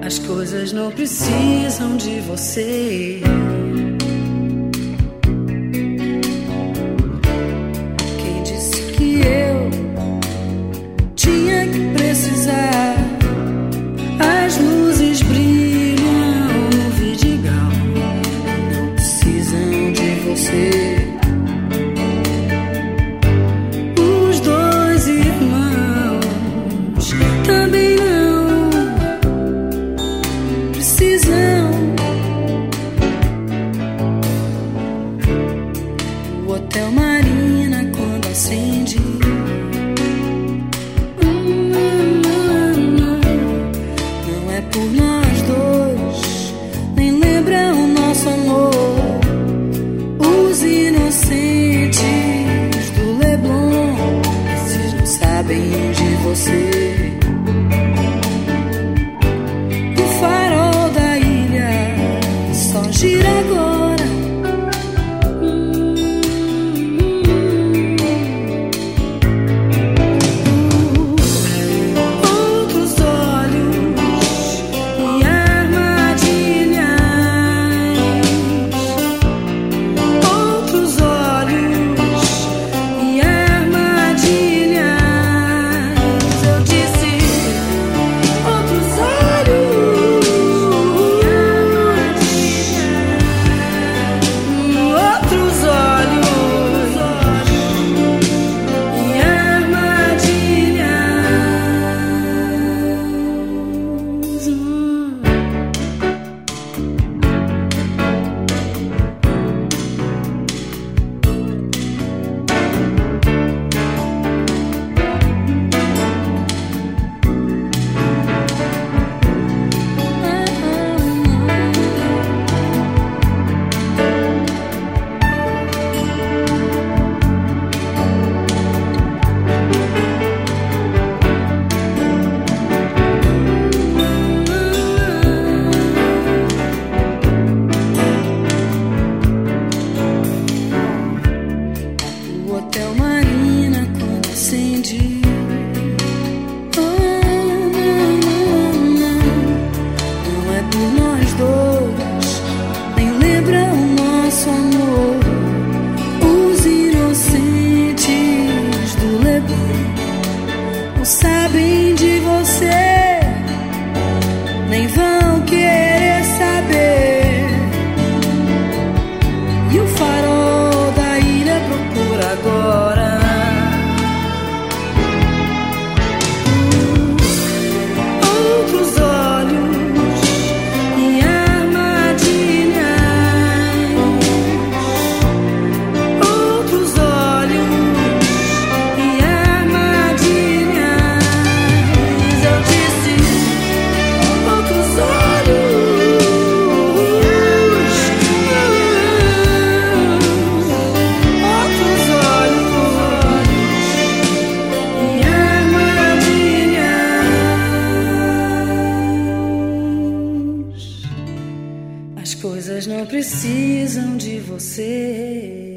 As coisas não precisam de você. Quem disse que eu tinha que precisar? As luzes brilham no vidigal, não precisam de você. Os dois irmãos também não precisam. O Hotel Marina, quando acende, não é por nós dois, nem lembra o nosso amor. Os inocentes do Leblon, esses não sabem de você. O farol da ilha só gira agora. Outros olhos e armadilhas. Outros olhos e armadilhas. Eu disse outros olhos e armadilhas. Outros olhos e o Hotel Marina, quando acende, não é por nós dois, nem lembra o nosso amor. Os inocentes do Leblon não sabem de você, nem vão querer saber. E o farol da ilha procura agora. Outros olhos e armadilhas. Outros olhos e armadilhas. Eu disse outros olhos e outros olhos e armadilhas. As coisas não precisam de você.